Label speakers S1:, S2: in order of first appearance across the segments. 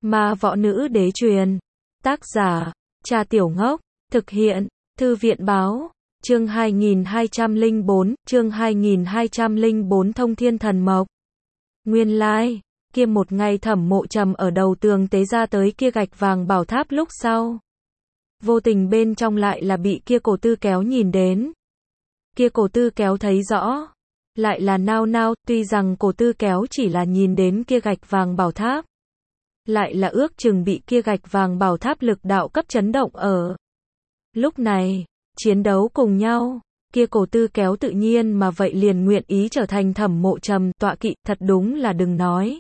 S1: Ma Võ Nữ Đế truyền. Tác giả, Cha Tiểu Ngốc. Thực hiện, Thư viện báo. Chương 2204, chương 2204 Thông Thiên Thần Mộc. Nguyên lai, kia một ngày Thẩm Mộ Trầm ở đầu tường tế ra tới kia gạch vàng bảo tháp lúc sau. Vô tình bên trong lại là bị kia Cổ Tư Kéo nhìn đến. Kia Cổ Tư Kéo thấy rõ. Lại là nao nao, tuy rằng Cổ Tư Kéo chỉ là nhìn đến kia gạch vàng bảo tháp. Lại là ước chừng bị kia gạch vàng bảo tháp lực đạo cấp chấn động ở. Lúc này, chiến đấu cùng nhau, kia Cổ Tư Kéo tự nhiên mà vậy liền nguyện ý trở thành Thẩm Mộ Trầm tọa kỵ, thật đúng là đừng nói.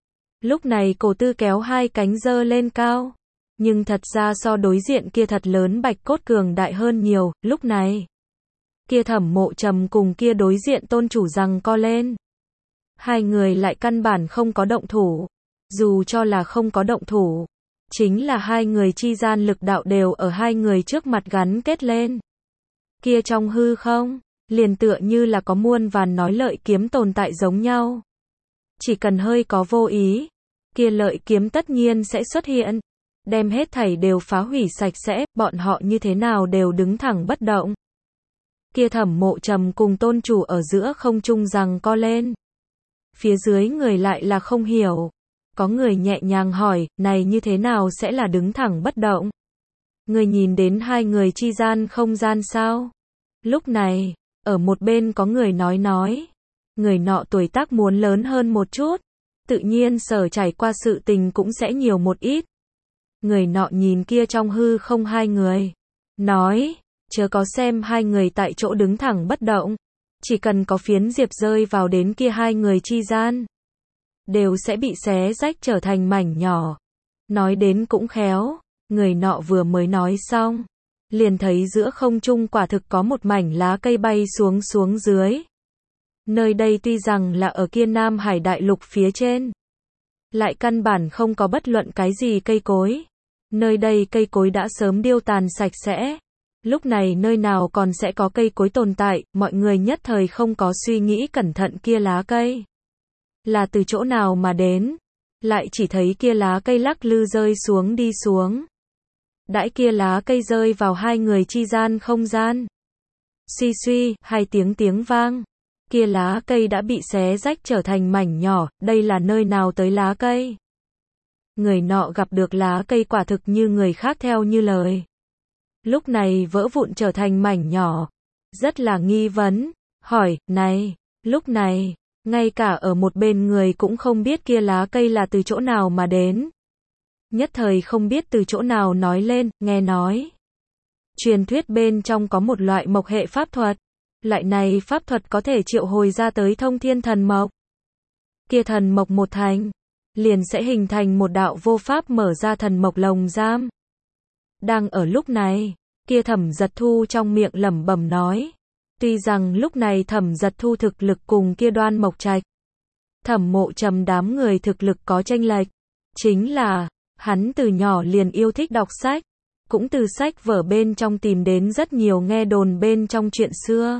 S1: Lúc này Cổ Tư Kéo hai cánh giơ lên cao, nhưng thật ra so đối diện kia thật lớn bạch cốt cường đại hơn nhiều, lúc này. Kia Thẩm Mộ Trầm cùng kia đối diện tôn chủ giằng co lên. Hai người lại căn bản không có động thủ. Dù cho là không có động thủ, chính là hai người chi gian lực đạo đều ở hai người trước mặt gắn kết lên. Kia trong hư không, liền tựa như là có muôn vàn nói lợi kiếm tồn tại giống nhau. Chỉ cần hơi có vô ý, kia lợi kiếm tất nhiên sẽ xuất hiện, đem hết thảy đều phá hủy sạch sẽ, bọn họ như thế nào đều đứng thẳng bất động. Kia Thẩm Mộ Trầm cùng tôn chủ ở giữa không trung giằng co lên. Phía dưới người lại là không hiểu. Có người nhẹ nhàng hỏi, này như thế nào sẽ là đứng thẳng bất động? Người nhìn đến hai người chi gian không gian sao? Lúc này, ở một bên có người nói. Người nọ tuổi tác muốn lớn hơn một chút. Tự nhiên sở trải qua sự tình cũng sẽ nhiều một ít. Người nọ nhìn kia trong hư không hai người. Nói, chớ có xem hai người tại chỗ đứng thẳng bất động. Chỉ cần có phiến diệp rơi vào đến kia hai người chi gian. Đều sẽ bị xé rách trở thành mảnh nhỏ. Nói đến cũng khéo, người nọ vừa mới nói xong, liền thấy giữa không trung quả thực có một mảnh lá cây bay xuống dưới. Nơi đây tuy rằng là ở kia Nam Hải Đại Lục phía trên, lại căn bản không có bất luận cái gì cây cối. Nơi đây cây cối đã sớm điêu tàn sạch sẽ. Lúc này nơi nào còn sẽ có cây cối tồn tại, mọi người nhất thời không có suy nghĩ cẩn thận kia lá cây. Là từ chỗ nào mà đến, lại chỉ thấy kia lá cây lắc lư rơi xuống đi xuống. Đãi kia lá cây rơi vào hai người chi gian không gian. Suy suy, hai tiếng vang. Kia lá cây đã bị xé rách trở thành mảnh nhỏ, đây là nơi nào tới lá cây? Người nọ gặp được lá cây quả thực như người khác theo như lời. Lúc này vỡ vụn trở thành mảnh nhỏ. Rất là nghi vấn, hỏi, này, lúc này. Ngay cả ở một bên người cũng không biết kia lá cây là từ chỗ nào mà đến. Nhất thời không biết từ chỗ nào nói lên, nghe nói. Truyền thuyết bên trong có một loại mộc hệ pháp thuật. Loại này pháp thuật có thể triệu hồi ra tới thông thiên thần mộc. Kia thần mộc một thành, liền sẽ hình thành một đạo vô pháp mở ra thần mộc lồng giam. Đang ở lúc này, kia Thẩm Giật Thu trong miệng lẩm bẩm nói. Tuy rằng lúc này Thẩm Giật Thu thực lực cùng kia Đoan Mộc Trạch, Thẩm Mộ Trầm đám người thực lực có chênh lệch, chính là hắn từ nhỏ liền yêu thích đọc sách, cũng từ sách vở bên trong tìm đến rất nhiều nghe đồn bên trong chuyện xưa.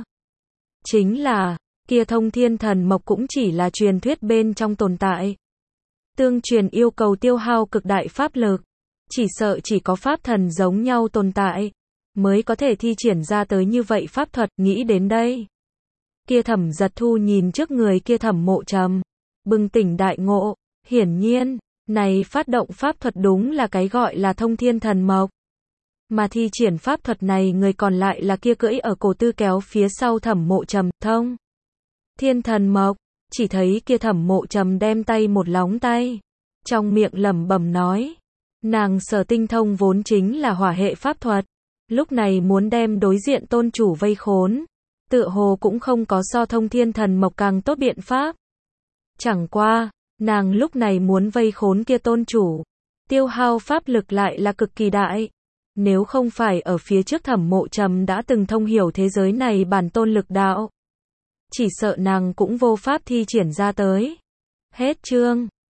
S1: Chính là kia Thông Thiên Thần Mộc cũng chỉ là truyền thuyết bên trong tồn tại. Tương truyền yêu cầu tiêu hao cực đại pháp lực, chỉ sợ chỉ có pháp thần giống nhau tồn tại mới có thể thi triển ra tới như vậy pháp thuật, nghĩ đến đây. Kia Thẩm Giật Thu nhìn trước người kia Thẩm Mộ Trầm, bừng tỉnh đại ngộ, hiển nhiên, này phát động pháp thuật đúng là cái gọi là Thông Thiên Thần Mộc. Mà thi triển pháp thuật này người còn lại là kia cưỡi ở Cổ Tư Kéo phía sau Thẩm Mộ Trầm, Thông Thiên Thần Mộc, chỉ thấy kia Thẩm Mộ Trầm đem tay một lóng tay, trong miệng lẩm bẩm nói, nàng sở tinh thông vốn chính là hỏa hệ pháp thuật. Lúc này muốn đem đối diện tôn chủ vây khốn, tựa hồ cũng không có so Thông Thiên Thần Mộc càng tốt biện pháp. Chẳng qua, nàng lúc này muốn vây khốn kia tôn chủ, tiêu hao pháp lực lại là cực kỳ đại. Nếu không phải ở phía trước Thẩm Mộ Trầm đã từng thông hiểu thế giới này bản tôn lực đạo, chỉ sợ nàng cũng vô pháp thi triển ra tới. Hết chương.